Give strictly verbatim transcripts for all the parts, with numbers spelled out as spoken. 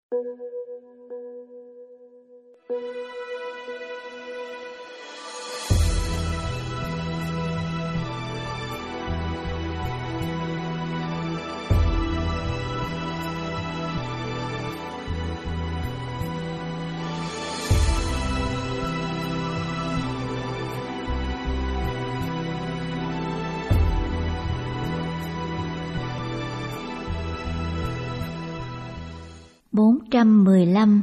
bốn trăm mười lăm.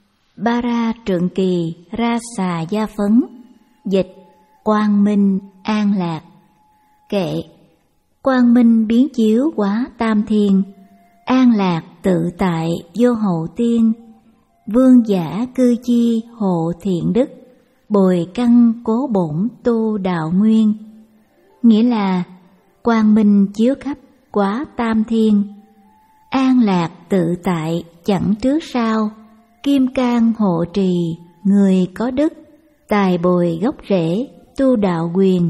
Bara Trượng Kỳ Ra Xà Gia Phấn. Dịch Quang Minh An Lạc. Kệ: quang minh biến chiếu quá tam thiên, an lạc tự tại vô hậu tiên. Vương giả cư chi hộ thiện đức, bồi căn cố bổn tu đạo nguyên. Nghĩa là quang minh chiếu khắp quá tam thiên, an lạc tự tại chẳng trước sau, kim cang hộ trì người có đức, tài bồi gốc rễ tu đạo quyền.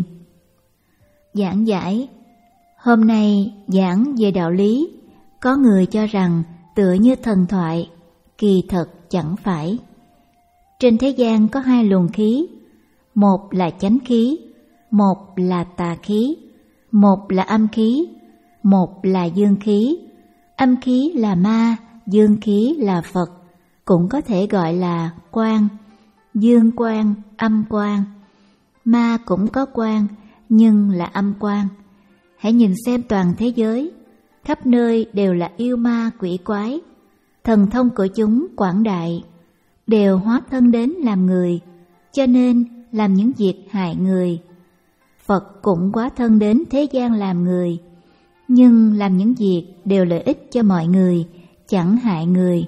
Giảng giải: hôm nay giảng về đạo lý, có người cho rằng tựa như thần thoại, kỳ thật chẳng phải. Trên thế gian có hai luồng khí, một là chánh khí, một là tà khí, một là âm khí, một là dương khí. Âm khí là ma, dương khí là Phật, cũng có thể gọi là quang, dương quang, âm quang. Ma cũng có quang, nhưng là âm quang. Hãy nhìn xem toàn thế giới, khắp nơi đều là yêu ma quỷ quái. Thần thông của chúng quảng đại, đều hóa thân đến làm người, cho nên làm những việc hại người. Phật cũng hóa thân đến thế gian làm người, nhưng làm những việc đều lợi ích cho mọi người, chẳng hại người.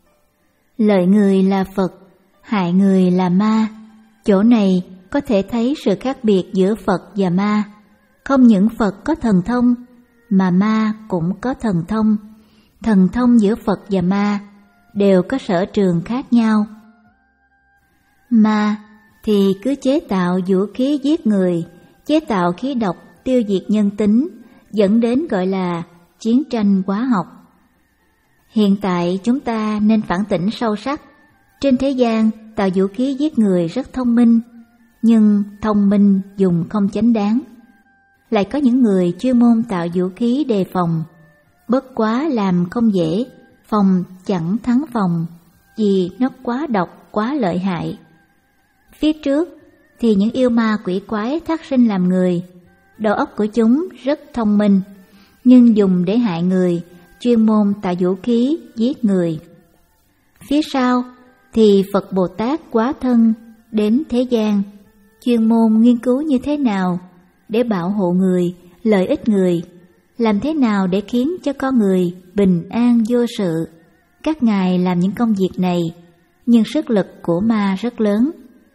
Lợi người là Phật, hại người là ma. Chỗ này có thể thấy sự khác biệt giữa Phật và ma. Không những Phật có thần thông, mà ma cũng có thần thông. Thần thông giữa Phật và ma đều có sở trường khác nhau. Ma thì cứ chế tạo vũ khí giết người, chế tạo khí độc tiêu diệt nhân tính, dẫn đến gọi là chiến tranh hóa học. Hiện tại chúng ta nên phản tỉnh sâu sắc. Trên thế gian tạo vũ khí giết người rất thông minh, nhưng thông minh dùng không chánh đáng. Lại có những người chuyên môn tạo vũ khí đề phòng, bất quá làm không dễ, phòng chẳng thắng phòng, vì nó quá độc, quá lợi hại. Phía trước thì những yêu ma quỷ quái thác sinh làm người, đầu óc của chúng rất thông minh, nhưng dùng để hại người, chuyên môn tạo vũ khí giết người. Phía sau thì Phật Bồ Tát hóa thân đến thế gian, chuyên môn nghiên cứu như thế nào để bảo hộ người, lợi ích người, làm thế nào để khiến cho con người bình an vô sự. Các ngài làm những công việc này, nhưng sức lực của ma rất lớn.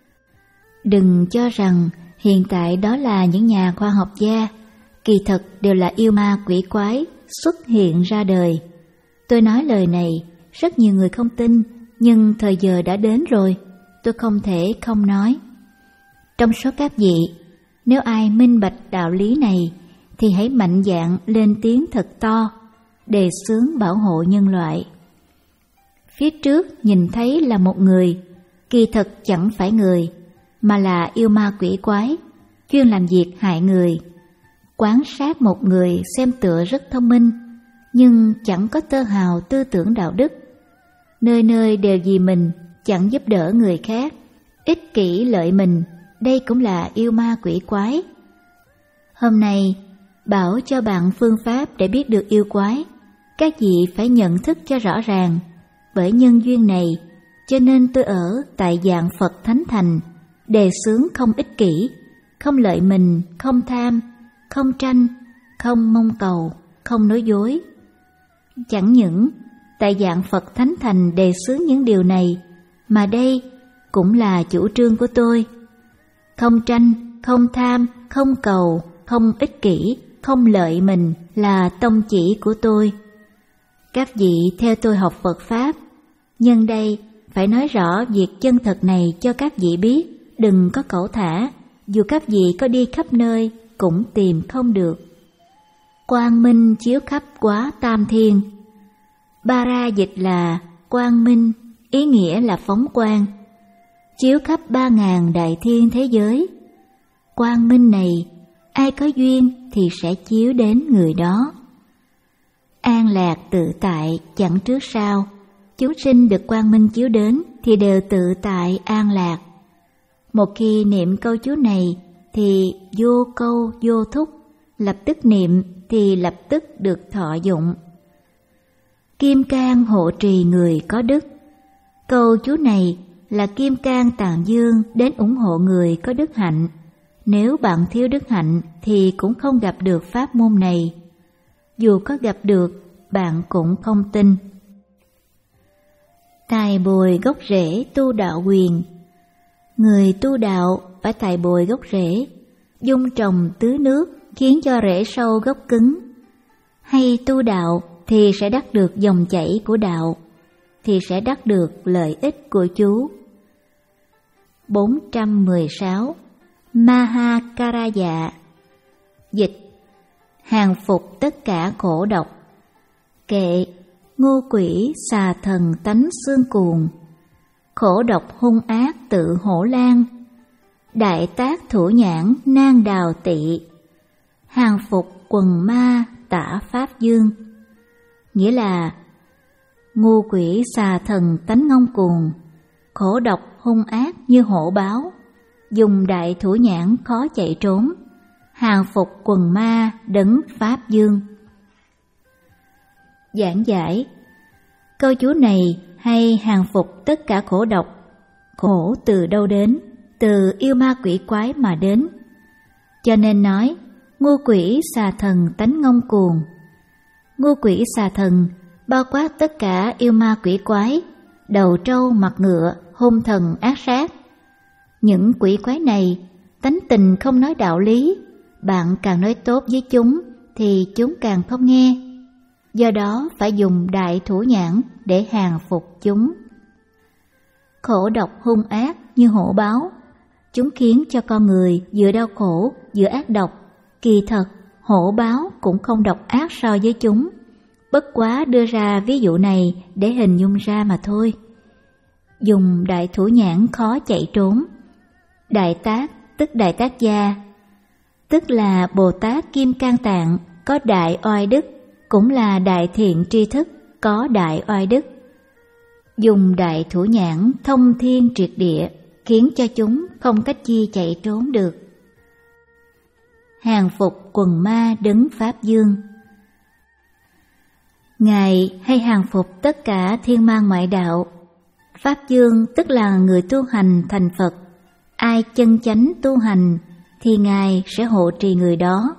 Đừng cho rằng hiện tại đó là những nhà khoa học gia, kỳ thực đều là yêu ma quỷ quái xuất hiện ra đời. Tôi nói lời này, rất nhiều người không tin, nhưng thời giờ đã đến rồi, tôi không thể không nói. Trong số các vị, nếu ai minh bạch đạo lý này, thì hãy mạnh dạn lên tiếng thật to, đề xướng bảo hộ nhân loại. Phía trước nhìn thấy là một người, kỳ thực chẳng phải người, mà là yêu ma quỷ quái, chuyên làm việc hại người. Quan sát một người xem tựa rất thông minh, nhưng chẳng có tơ hào tư tưởng đạo đức. Nơi nơi đều vì mình, chẳng giúp đỡ người khác, ích kỷ lợi mình, đây cũng là yêu ma quỷ quái. Hôm nay, bảo cho bạn phương pháp để biết được yêu quái. Các vị phải nhận thức cho rõ ràng. Bởi nhân duyên này, cho nên tôi ở tại dạng Phật Thánh Thành, đề xướng không ích kỷ, không lợi mình, không tham, không tranh, không mong cầu, không nói dối. Chẳng những tại dạng Phật Thánh Thành đề xướng những điều này, mà đây cũng là chủ trương của tôi. Không tranh, không tham, không cầu, không ích kỷ, không lợi mình là tông chỉ của tôi. Các vị theo tôi học Phật Pháp, nhân đây phải nói rõ việc chân thật này cho các vị biết, đừng có cẩu thả, dù các vị có đi khắp nơi cũng tìm không được. Quang minh chiếu khắp quá tam thiên. Bara dịch là quang minh, ý nghĩa là phóng quang, chiếu khắp ba ngàn đại thiên thế giới. Quang minh này, ai có duyên thì sẽ chiếu đến người đó. An lạc tự tại chẳng trước sau, chúng sinh được quang minh chiếu đến thì đều tự tại an lạc. Một khi niệm câu chú này thì vô câu vô thúc, lập tức niệm thì lập tức được thọ dụng. Kim cang hộ trì người có đức. Câu chú này là kim cang tạng dương đến ủng hộ người có đức hạnh. Nếu bạn thiếu đức hạnh thì cũng không gặp được pháp môn này. Dù có gặp được, bạn cũng không tin. Tài bồi gốc rễ tu đạo quyền. Người tu đạo phải tài bồi gốc rễ, dung trồng tưới nước khiến cho rễ sâu gốc cứng. Hay tu đạo thì sẽ đắc được dòng chảy của đạo, thì sẽ đắc được lợi ích của chú. bốn trăm mười sáu. Mahakaraya. Dịch: hàng phục tất cả khổ độc. Kệ: ngô quỷ xà thần tánh xương cuồng, khổ độc hung ác tự hổ lan, đại tác thủ nhãn nan đào tị, hàng phục quần ma tả pháp dương. Nghĩa là ngu quỷ xà thần tánh ngông cuồng, khổ độc hung ác như hổ báo, dùng đại thủ nhãn khó chạy trốn, hàng phục quần ma đấng pháp dương. Giảng giải: câu chú này hay hàng phục tất cả khổ độc. Khổ từ đâu đến? Từ yêu ma quỷ quái mà đến. Cho nên nói ngu quỷ xà thần tánh ngông cuồng. Ngu quỷ xà thần bao quát tất cả yêu ma quỷ quái, đầu trâu mặt ngựa, hung thần ác sát. Những quỷ quái này tánh tình không nói đạo lý, bạn càng nói tốt với chúng thì chúng càng không nghe. Do đó phải dùng đại thủ nhãn để hàng phục chúng. Khổ độc hung ác như hổ báo, chúng khiến cho con người vừa đau khổ vừa ác độc. Kỳ thật hổ báo cũng không độc ác so với chúng, bất quá đưa ra ví dụ này để hình dung ra mà thôi. Dùng đại thủ nhãn khó chạy trốn. Đại tác tức đại tác gia, tức là Bồ Tát Kim Cang Tạng có đại oai đức, cũng là đại thiện tri thức có đại oai đức. Dùng đại thủ nhãn thông thiên triệt địa, khiến cho chúng không cách chi chạy trốn được. Hàng phục quần ma đấng pháp dương. Ngài hay hàng phục tất cả thiên ma ngoại đạo. Pháp dương tức là người tu hành thành Phật. Ai chân chánh tu hành thì Ngài sẽ hộ trì người đó.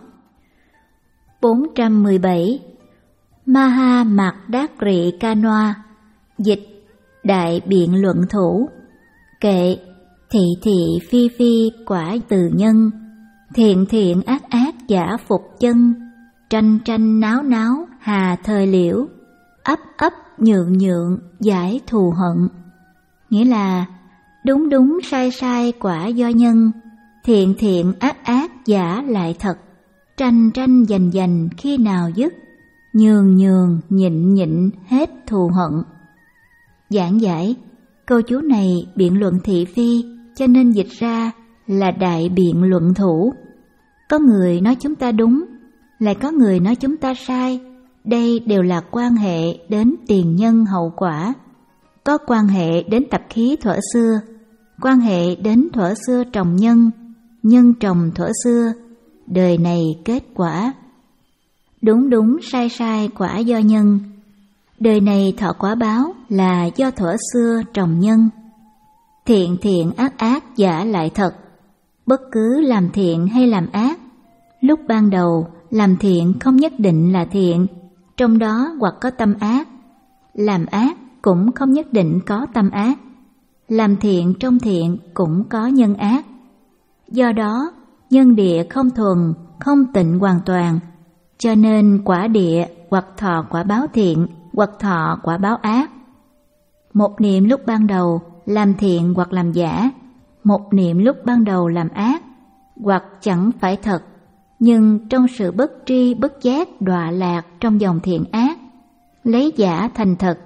bốn trăm mười bảy. Maha Mạc Đát Rị Ca Noa. Dịch: đại biện luận thủ. Kệ: thị thị phi phi quả từ nhân, thiện thiện ác ác giả phục chân, tranh tranh náo náo hà thời liễu, ấp ấp nhượng nhượng giải thù hận. Nghĩa là đúng đúng sai sai quả do nhân, thiện thiện ác ác giả lại thật, tranh tranh giành giành khi nào dứt, nhường nhường nhịn nhịn hết thù hận. Giảng giải: câu chú này biện luận thị phi, cho nên dịch ra là đại biện luận thủ. Có người nói chúng ta đúng, lại có người nói chúng ta sai. Đây đều là quan hệ đến tiền nhân hậu quả. Có quan hệ đến tập khí thuở xưa, quan hệ đến thuở xưa trồng nhân, nhân trồng thuở xưa, đời này kết quả. Đúng đúng sai sai quả do nhân, đời này thọ quả báo là do thuở xưa trồng nhân. Thiện thiện ác ác giả lại thật. Bất cứ làm thiện hay làm ác, lúc ban đầu làm thiện không nhất định là thiện, trong đó hoặc có tâm ác. Làm ác cũng không nhất định có tâm ác. Làm thiện trong thiện cũng có nhân ác. Do đó nhân địa không thuần, không tịnh hoàn toàn, cho nên quả địa hoặc thọ quả báo thiện, hoặc thọ quả báo ác. Một niệm lúc ban đầu làm thiện hoặc làm giả, một niệm lúc ban đầu làm ác, hoặc chẳng phải thật, nhưng trong sự bất tri bất giác đọa lạc trong dòng thiện ác, lấy giả thành thật,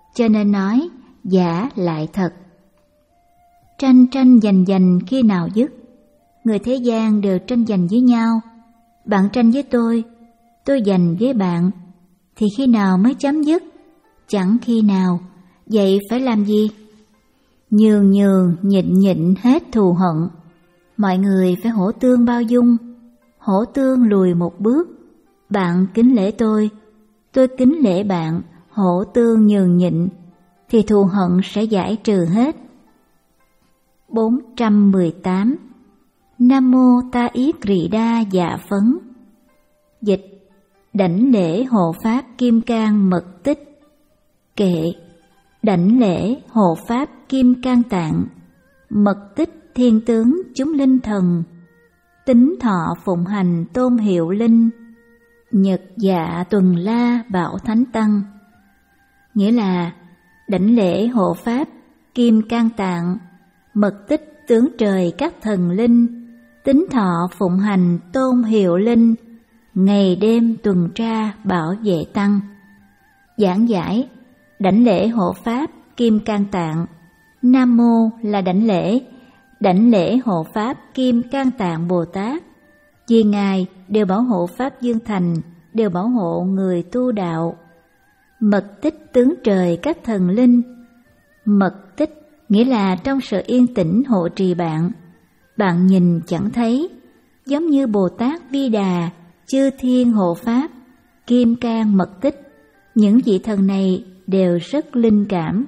cho nên nói giả lại thật. Tranh tranh giành giành khi nào dứt? Người thế gian đều tranh giành với nhau. Bạn tranh với tôi, tôi giành với bạn, thì khi nào mới chấm dứt? Chẳng khi nào. Vậy phải làm gì? Nhường nhường, nhịn nhịn hết thù hận. Mọi người phải hổ tương bao dung. Hổ tương lùi một bước. Bạn kính lễ tôi, tôi kính lễ bạn, hổ tương nhường nhịn, thì thù hận sẽ giải trừ hết. bốn trăm mười tám. Nam mô Ta Yết Rị Đa Dạ Phấn. Dịch: đảnh lễ hộ pháp kim cang mật tích. Kệ: đảnh lễ hộ pháp kim cang tạng, mật tích thiên tướng chúng linh thần, tính thọ phụng hành tôn hiệu linh, nhật dạ tuần la bảo thánh tăng. Nghĩa là đảnh lễ hộ pháp kim cang tạng, mật tích tướng trời các thần linh, tính thọ phụng hành tôn hiệu linh, ngày đêm tuần tra bảo vệ tăng. Giảng giải: đảnh lễ hộ pháp kim cang tạng. Nam mô là đảnh lễ, đảnh lễ hộ pháp kim cang tạng Bồ Tát, vì ngài đều bảo hộ pháp dương thành, đều bảo hộ người tu đạo. Mật tích tướng trời các thần linh. Mật tích nghĩa là trong sự yên tĩnh hộ trì bạn, bạn nhìn chẳng thấy, giống như Bồ Tát Vi Đà, chư thiên hộ pháp, kim cang mật tích. Những vị thần này đều rất linh cảm.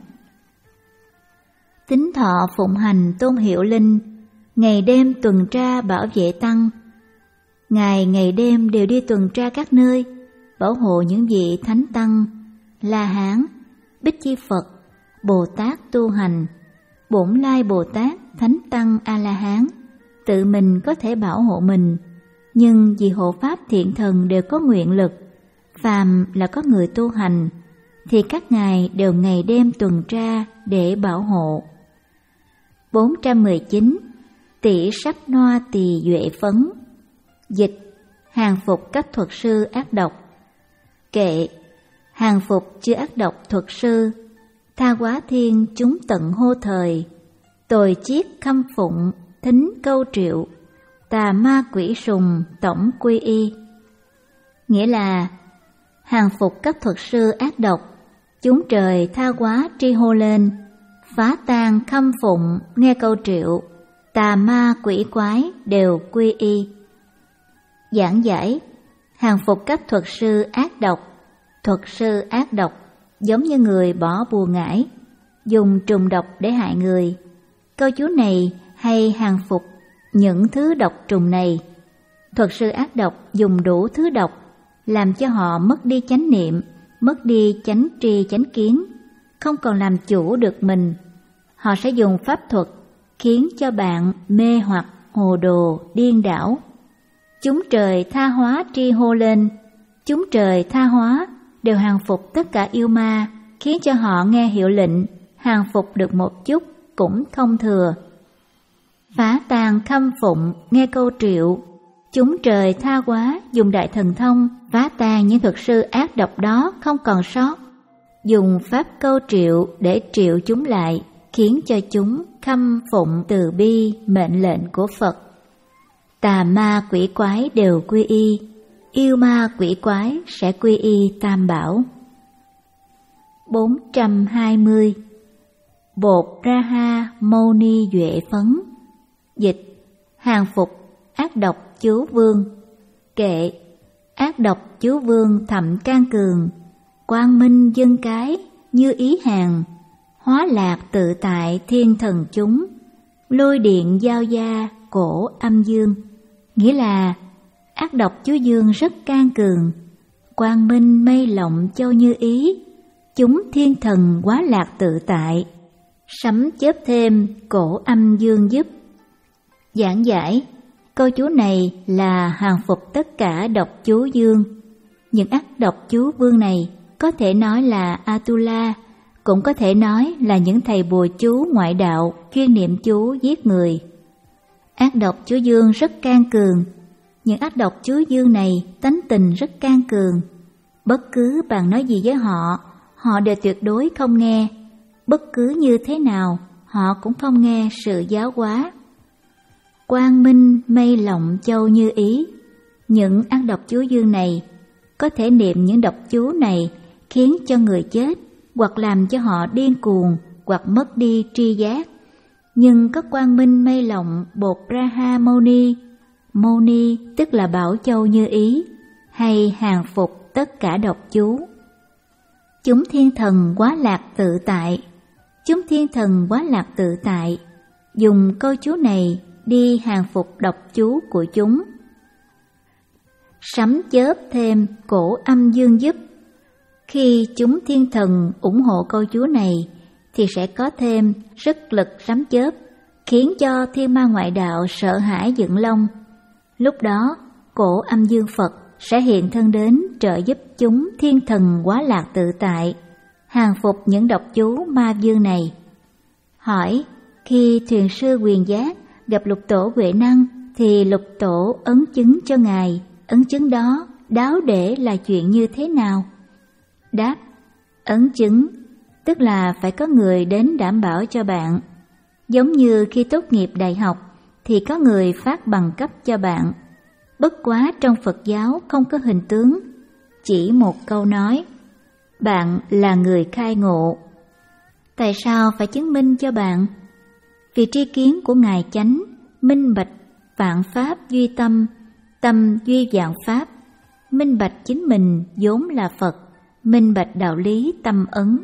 Tính thọ phụng hành tôn hiệu linh, ngày đêm tuần tra bảo vệ tăng. Ngài ngày đêm đều đi tuần tra các nơi, bảo hộ những vị thánh tăng, La Hán, Bích Chi Phật, Bồ Tát tu hành, Bổn Lai Bồ Tát, Thánh Tăng A La Hán. Tự mình có thể bảo hộ mình, nhưng vì hộ pháp thiện thần đều có nguyện lực, phàm là có người tu hành, thì các ngài đều ngày đêm tuần tra để bảo hộ. bốn trăm mười chín. Tỷ sắc noa tỳ duệ phấn. Dịch: hàng phục các thuật sư ác độc. Kệ: hàng phục chư ác độc thuật sư, tha quá thiên chúng tận hô thời, tồi chiết khâm phụng thính câu triệu, tà ma quỷ sùng tổng quy y. Nghĩa là hàng phục các thuật sư ác độc, chúng trời tha quá tri hô lên, phá tan khâm phụng nghe câu triệu, tà ma quỷ quái đều quy y. Giảng giải: hàng phục các thuật sư ác độc. Thuật sư ác độc giống như người bỏ bùa ngải, dùng trùng độc để hại người. Câu chú này hay hàng phục những thứ độc trùng này. Thuật sư ác độc dùng đủ thứ độc, làm cho họ mất đi chánh niệm, mất đi chánh tri chánh kiến, không còn làm chủ được mình. Họ sẽ dùng pháp thuật khiến cho bạn mê hoặc, hồ đồ, điên đảo. Chúng trời tha hóa tri hô lên. Chúng trời tha hóa đều hàng phục tất cả yêu ma, khiến cho họ nghe hiệu lệnh, hàng phục được một chút cũng không thừa. Phá tan khâm phụng nghe câu triệu. Chúng trời tha hóa dùng đại thần thông phá tan những thuật sư ác độc đó không còn sót, dùng pháp câu triệu để triệu chúng lại, khiến cho chúng khâm phụng từ bi mệnh lệnh của Phật. Tà ma quỷ quái đều quy y, yêu ma quỷ quái sẽ quy y Tam Bảo. bốn trăm hai mươi. Bột Raha Mâu Ni Duệ Phấn. Dịch: hàng phục ác độc chú vương. Kệ: ác độc chú vương thậm can cường, quang minh dân cái như ý hàng, hóa lạc tự tại thiên thần chúng, lôi điện giao gia cổ âm dương. Nghĩa là ác độc chú dương rất can cường, quang minh mây lộng châu như ý, chúng thiên thần hóa lạc tự tại, sấm chớp thêm cổ âm dương giúp. Giảng giải: câu chú này là hàng phục tất cả độc chú dương. Những ác độc chú vương này có thể nói là Atula, cũng có thể nói là những thầy bùa chú ngoại đạo chuyên niệm chú giết người. Ác độc chú dương rất can cường. Những ác độc chú dương này tánh tình rất can cường. Bất cứ bạn nói gì với họ, họ đều tuyệt đối không nghe. Bất cứ như thế nào, họ cũng không nghe sự giáo hóa. Quang minh mây lộng châu như ý. Những ăn độc chú dương này, có thể niệm những độc chú này khiến cho người chết, hoặc làm cho họ điên cuồng, hoặc mất đi tri giác. Nhưng có quang minh mây lộng bột Raha Moni, Moni tức là bảo châu như ý, hay hàng phục tất cả độc chú. Chúng thiên thần quá lạc tự tại. Chúng thiên thần quá lạc tự tại, dùng câu chú này đi hàng phục độc chú của chúng. Sấm chớp thêm cổ âm dương giúp. Khi chúng thiên thần ủng hộ câu chú này thì sẽ có thêm sức lực sấm chớp, khiến cho thiên ma ngoại đạo sợ hãi dựng lông. Lúc đó, cổ âm dương Phật sẽ hiện thân đến trợ giúp chúng thiên thần quá lạc tự tại, hàng phục những độc chú ma dương này. Hỏi, khi thuyền sư Quyền Giác gặp lục tổ Huệ Năng thì lục tổ ấn chứng cho ngài, ấn chứng đó đáo để là chuyện như thế nào? Đáp, ấn chứng tức là phải có người đến đảm bảo cho bạn. Giống như khi tốt nghiệp đại học thì có người phát bằng cấp cho bạn. Bất quá trong Phật giáo không có hình tướng, chỉ một câu nói, bạn là người khai ngộ. Tại sao phải chứng minh cho bạn? Vì tri kiến của Ngài chánh, minh bạch vạn pháp duy tâm, tâm duy vạn pháp, minh bạch chính mình vốn là Phật, minh bạch đạo lý tâm ấn.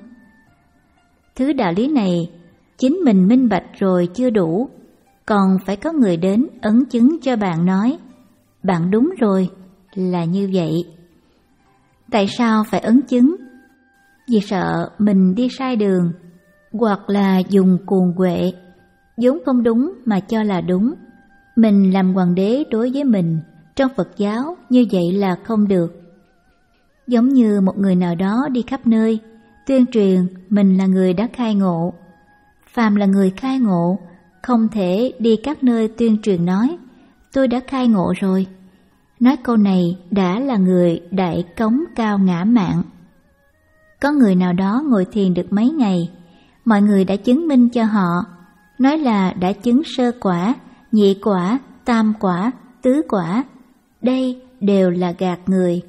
Thứ đạo lý này, chính mình minh bạch rồi chưa đủ, còn phải có người đến ấn chứng cho bạn nói, bạn đúng rồi, là như vậy. Tại sao phải ấn chứng? Vì sợ mình đi sai đường, hoặc là dùng cuồng quệ, vốn không đúng mà cho là đúng. Mình làm hoàng đế đối với mình, trong Phật giáo như vậy là không được. Giống như một người nào đó đi khắp nơi, tuyên truyền mình là người đã khai ngộ. Phàm là người khai ngộ, không thể đi các nơi tuyên truyền nói, tôi đã khai ngộ rồi. Nói câu này đã là người đại cống cao ngã mạn. Có người nào đó ngồi thiền được mấy ngày, mọi người đã chứng minh cho họ, nói là đã chứng sơ quả, nhị quả, tam quả, tứ quả. Đây đều là gạt người.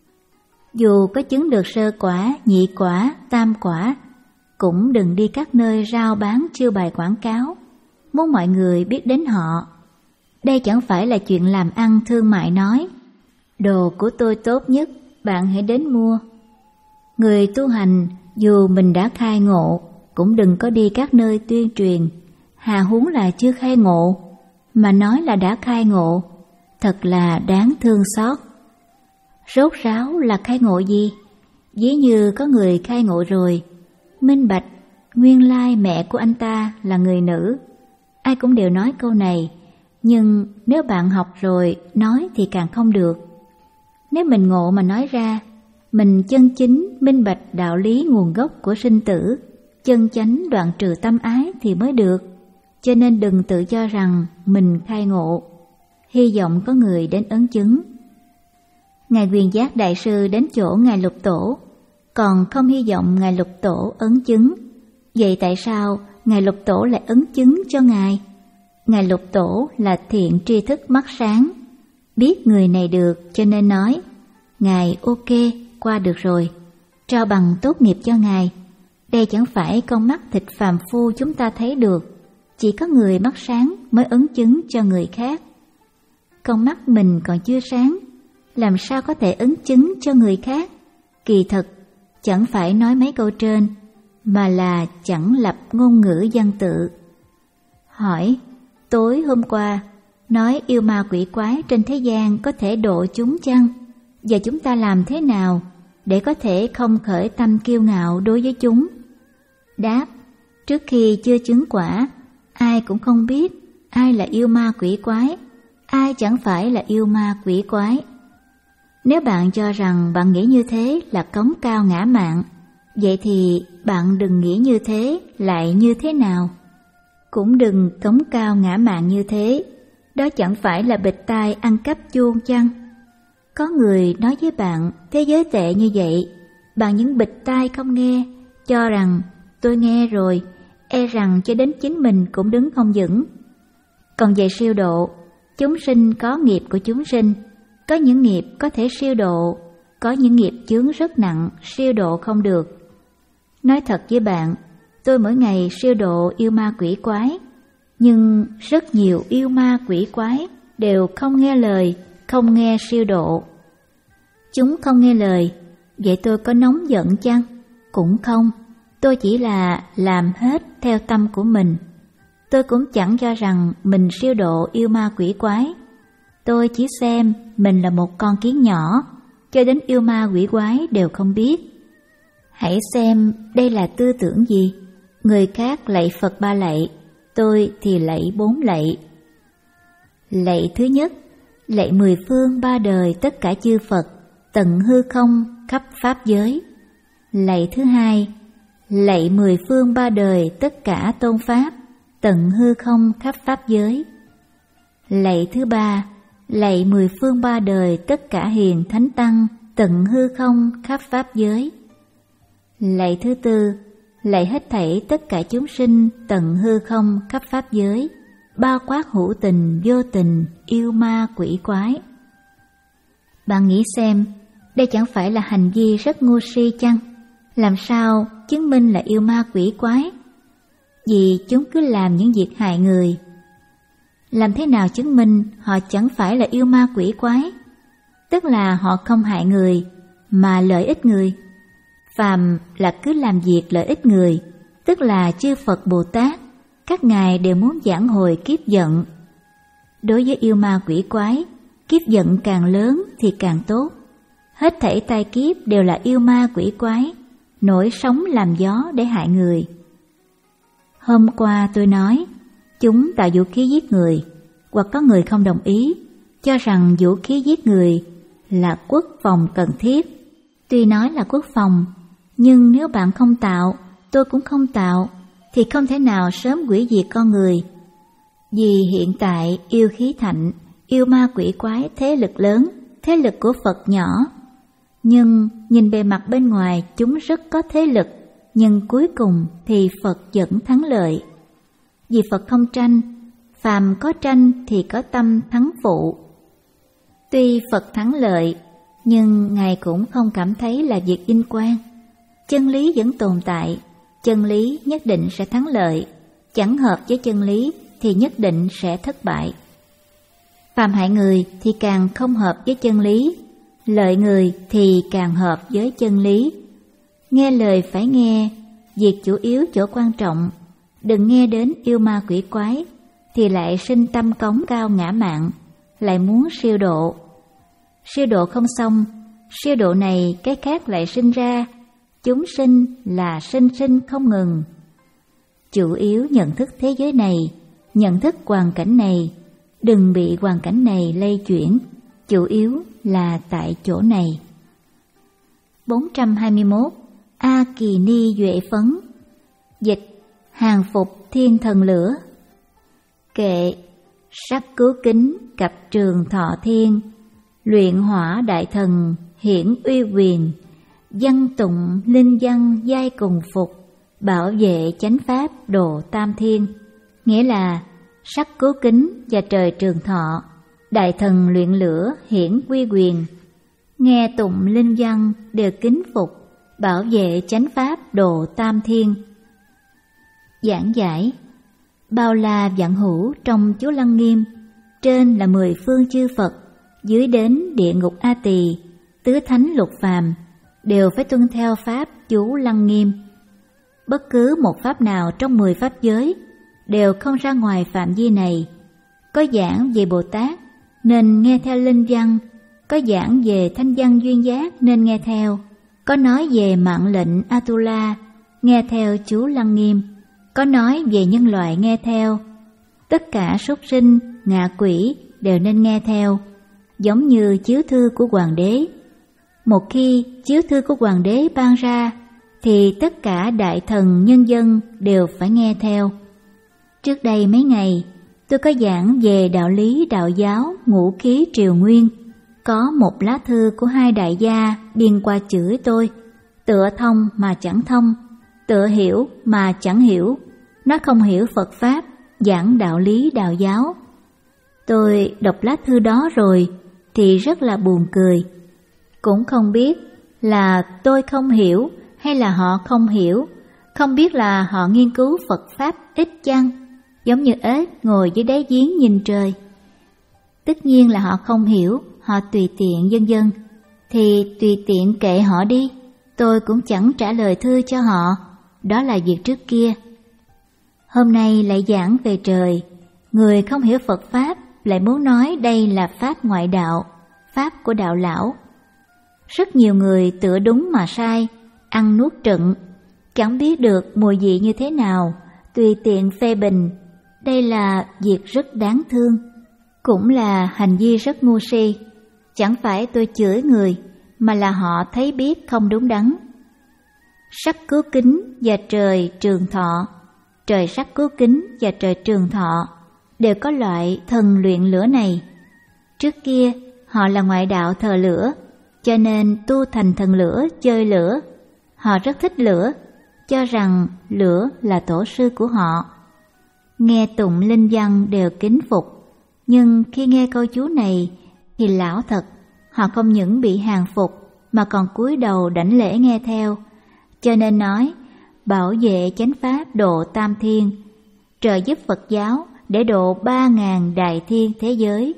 Dù có chứng được sơ quả, nhị quả, tam quả, cũng đừng đi các nơi rao bán chiêu bài quảng cáo, muốn mọi người biết đến họ. Đây chẳng phải là chuyện làm ăn thương mại nói, đồ của tôi tốt nhất, bạn hãy đến mua. Người tu hành, dù mình đã khai ngộ, cũng đừng có đi các nơi tuyên truyền, hà huống là chưa khai ngộ, mà nói là đã khai ngộ, thật là đáng thương xót. Rốt ráo là khai ngộ gì? Ví như có người khai ngộ rồi, minh bạch, nguyên lai mẹ của anh ta là người nữ. Ai cũng đều nói câu này, nhưng nếu bạn học rồi, nói thì càng không được. Nếu mình ngộ mà nói ra, mình chân chính minh bạch đạo lý nguồn gốc của sinh tử, chân chánh đoạn trừ tâm ái thì mới được. Cho nên đừng tự cho rằng mình khai ngộ. Hy vọng có người đến ấn chứng. Ngài Quyền Giác Đại Sư đến chỗ Ngài Lục Tổ, còn không hy vọng Ngài Lục Tổ ấn chứng. Vậy tại sao Ngài Lục Tổ lại ấn chứng cho Ngài? Ngài Lục Tổ là thiện tri thức mắt sáng, biết người này được cho nên nói, Ngài ok, qua được rồi, trao bằng tốt nghiệp cho Ngài. Đây chẳng phải con mắt thịt phàm phu chúng ta thấy được, chỉ có người mắt sáng mới ấn chứng cho người khác. Con mắt mình còn chưa sáng, làm sao có thể ấn chứng cho người khác? Kỳ thực, chẳng phải nói mấy câu trên, mà là chẳng lập ngôn ngữ văn tự. Hỏi, tối hôm qua, nói yêu ma quỷ quái trên thế gian có thể độ chúng chăng? Và chúng ta làm thế nào để có thể không khởi tâm kiêu ngạo đối với chúng? Đáp, trước khi chưa chứng quả, ai cũng không biết ai là yêu ma quỷ quái, ai chẳng phải là yêu ma quỷ quái. Nếu bạn cho rằng bạn nghĩ như thế là cống cao ngã mạn, vậy thì bạn đừng nghĩ như thế lại như thế nào? Cũng đừng cống cao ngã mạn như thế, đó chẳng phải là bịt tai ăn cắp chuông chăng? Có người nói với bạn thế giới tệ như vậy, bằng những bịt tai không nghe, cho rằng tôi nghe rồi, e rằng cho đến chính mình cũng đứng không vững. Còn về siêu độ, chúng sinh có nghiệp của chúng sinh, có những nghiệp có thể siêu độ, có những nghiệp chướng rất nặng, siêu độ không được. Nói thật với bạn, tôi mỗi ngày siêu độ yêu ma quỷ quái, nhưng rất nhiều yêu ma quỷ quái đều không nghe lời, không nghe siêu độ. Chúng không nghe lời, vậy tôi có nóng giận chăng? Cũng không, tôi chỉ là làm hết theo tâm của mình. Tôi cũng chẳng cho rằng mình siêu độ yêu ma quỷ quái. Tôi chỉ xem mình là một con kiến nhỏ, cho đến yêu ma quỷ quái đều không biết. Hãy xem đây là tư tưởng gì. Người khác lạy Phật ba lạy, tôi thì lạy bốn lạy. Lạy thứ nhất, lạy mười phương ba đời tất cả chư Phật, tận hư không khắp pháp giới. Lạy thứ hai, lạy mười phương ba đời tất cả tôn pháp, tận hư không khắp pháp giới. Lạy thứ ba, lạy mười phương ba đời tất cả hiền thánh tăng, tận hư không khắp pháp giới. Lạy thứ tư, lạy hết thảy tất cả chúng sinh, tận hư không khắp pháp giới, bao quát hữu tình, vô tình, yêu ma quỷ quái. Bạn nghĩ xem, đây chẳng phải là hành vi rất ngu si chăng? Làm sao chứng minh là yêu ma quỷ quái? Vì chúng cứ làm những việc hại người. Làm thế nào chứng minh họ chẳng phải là yêu ma quỷ quái? Tức là họ không hại người, mà lợi ích người. Phàm là cứ làm việc lợi ích người, tức là chư Phật Bồ Tát, các ngài đều muốn vãn hồi kiếp giận. Đối với yêu ma quỷ quái, kiếp giận càng lớn thì càng tốt. Hết thảy tai kiếp đều là yêu ma quỷ quái, nổi sóng làm gió để hại người. Hôm qua tôi nói, chúng tạo vũ khí giết người, hoặc có người không đồng ý, cho rằng vũ khí giết người là quốc phòng cần thiết. Tuy nói là quốc phòng, nhưng nếu bạn không tạo, tôi cũng không tạo, thì không thể nào sớm hủy diệt con người. Vì hiện tại yêu khí thạnh, yêu ma quỷ quái thế lực lớn, thế lực của Phật nhỏ. Nhưng nhìn bề mặt bên ngoài chúng rất có thế lực, nhưng cuối cùng thì Phật vẫn thắng lợi. Vì Phật không tranh, phàm có tranh thì có tâm thắng phụ. Tuy Phật thắng lợi, nhưng Ngài cũng không cảm thấy là việc vinh quang. Chân lý vẫn tồn tại, chân lý nhất định sẽ thắng lợi, chẳng hợp với chân lý thì nhất định sẽ thất bại. Phàm hại người thì càng không hợp với chân lý, lợi người thì càng hợp với chân lý. Nghe lời phải nghe, việc chủ yếu chỗ quan trọng, đừng nghe đến yêu ma quỷ quái, thì lại sinh tâm cống cao ngã mạn, lại muốn siêu độ. Siêu độ không xong, siêu độ này cái khác lại sinh ra, chúng sinh là sinh sinh không ngừng. Chủ yếu nhận thức thế giới này, nhận thức hoàn cảnh này, đừng bị hoàn cảnh này lay chuyển, chủ yếu là tại chỗ này. bốn trăm hai mươi mốt. A Kỳ Ni Duệ Phấn. Dịch: hàng phục thiên thần lửa. Kệ: sắc cứu kính cặp trường thọ thiên, luyện hỏa đại thần hiển uy quyền, văn tụng linh văn giai cùng phục, bảo vệ chánh pháp độ tam thiên. Nghĩa là sắc cứu kính và trời trường thọ, đại thần luyện lửa hiển uy quyền, nghe tụng linh văn đều kính phục, bảo vệ chánh pháp độ tam thiên. Giảng giải: bao la vạn hữu trong chú Lăng Nghiêm, trên là mười phương chư Phật, dưới đến địa ngục A Tỳ, tứ thánh lục phàm, đều phải tuân theo pháp chú Lăng Nghiêm. Bất cứ một pháp nào trong mười pháp giới đều không ra ngoài phạm vi này. Có giảng về Bồ Tát nên nghe theo linh văn, có giảng về thanh văn duyên giác nên nghe theo, có nói về mạng lệnh Atula nghe theo chú Lăng Nghiêm, có nói về nhân loại nghe theo. Tất cả súc sinh, ngạ quỷ đều nên nghe theo, giống như chiếu thư của hoàng đế. Một khi chiếu thư của hoàng đế ban ra, thì tất cả đại thần nhân dân đều phải nghe theo. Trước đây mấy ngày, tôi có giảng về đạo lý đạo giáo ngũ khí triều nguyên. Có một lá thư của hai đại gia biên qua chửi tôi. tựa thông mà chẳng thông, tựa hiểu mà chẳng hiểu. Nó không hiểu Phật Pháp, giảng đạo lý đạo giáo. Tôi đọc lá thư đó rồi thì rất là buồn cười. Cũng không biết là tôi không hiểu hay là họ không hiểu, không biết là họ nghiên cứu Phật Pháp ít chăng, giống như ếch ngồi dưới đáy giếng nhìn trời. Tất nhiên là họ không hiểu, họ tùy tiện vân vân, thì tùy tiện kệ họ đi, tôi cũng chẳng trả lời thư cho họ, đó là việc trước kia. Hôm nay lại giảng về trời, người không hiểu Phật Pháp lại muốn nói đây là Pháp ngoại đạo, Pháp của đạo lão. Rất nhiều người tựa đúng mà sai, ăn nuốt trựng, chẳng biết được mùi vị như thế nào, tùy tiện phê bình. Đây là việc rất đáng thương, cũng là hành vi rất ngu si. Chẳng phải tôi chửi người, mà là họ thấy biết không đúng đắn. Sắc cứu kính và trời trường thọ, trời sắc cứu kính và trời trường thọ đều có loại thần luyện lửa này. Trước kia họ là ngoại đạo thờ lửa, cho nên tu thành thần lửa chơi lửa. Họ rất thích lửa, cho rằng lửa là tổ sư của họ. Nghe tụng linh văn đều kính phục, nhưng khi nghe câu chú này thì lão thật, họ không những bị hàng phục mà còn cúi đầu đảnh lễ nghe theo. Cho nên nói bảo vệ chánh pháp độ tam thiên, trợ giúp Phật giáo để độ ba ngàn đại thiên thế giới.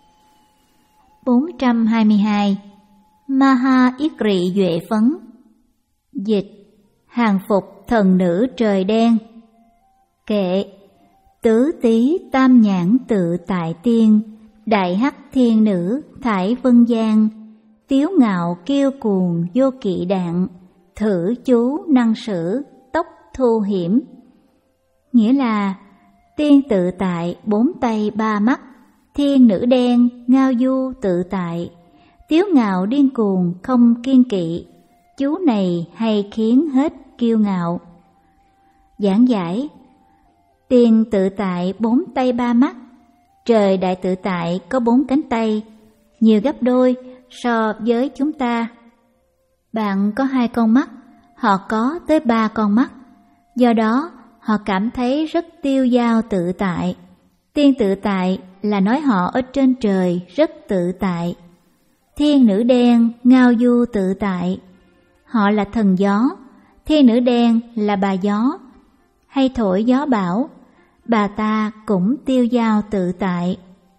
bốn trăm hai mươi hai. Maha Yết Rị Duệ Phấn. Dịch: hàng phục thần nữ trời đen. Kệ: tứ tý tam nhãn tự tại tiên, đại hắc thiên nữ thải vân gian, tiếu ngạo kiêu cuồng vô kỵ đạn, thử chú năng sử tốc thu hiểm. Nghĩa là tiên tự tại bốn tay ba mắt, thiên nữ đen ngao du tự tại, tiếu ngạo điên cuồng không kiên kỵ. Chú này hay khiến hết kiêu ngạo. Giảng giải: tiên tự tại bốn tay ba mắt, trời đại tự tại có bốn cánh tay, nhiều gấp đôi so với chúng ta. Bạn có hai con mắt, họ có tới ba con mắt, do đó họ cảm thấy rất tiêu dao tự tại. Tiên tự tại là nói họ ở trên trời rất tự tại. Thiên nữ đen ngao du tự tại, họ là thần gió. Thiên nữ đen là bà gió, hay thổi gió bão, bà ta cũng tiêu dao tự tại.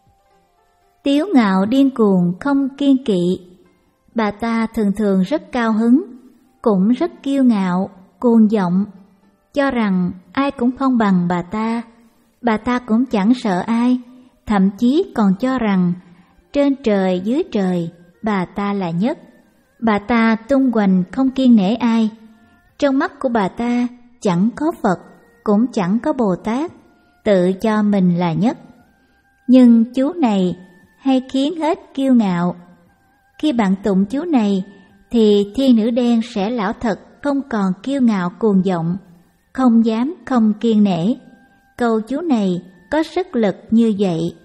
Tiếu ngạo điên cuồng không kiên kỵ, bà ta thường thường rất cao hứng, cũng rất kiêu ngạo, cuồng vọng, cho rằng ai cũng không bằng bà ta. Bà ta cũng chẳng sợ ai, thậm chí còn cho rằng trên trời dưới trời bà ta là nhất. Bà ta tung hoành không kiêng nể ai. Trong mắt của bà ta chẳng có Phật, cũng chẳng có Bồ Tát, tự cho mình là nhất. Nhưng chú này hay khiến hết kiêu ngạo. Khi bạn tụng chú này thì thiên nữ đen sẽ lão thật, không còn kiêu ngạo cuồng vọng, không dám không kiêng nể. Câu chú này có sức lực như vậy.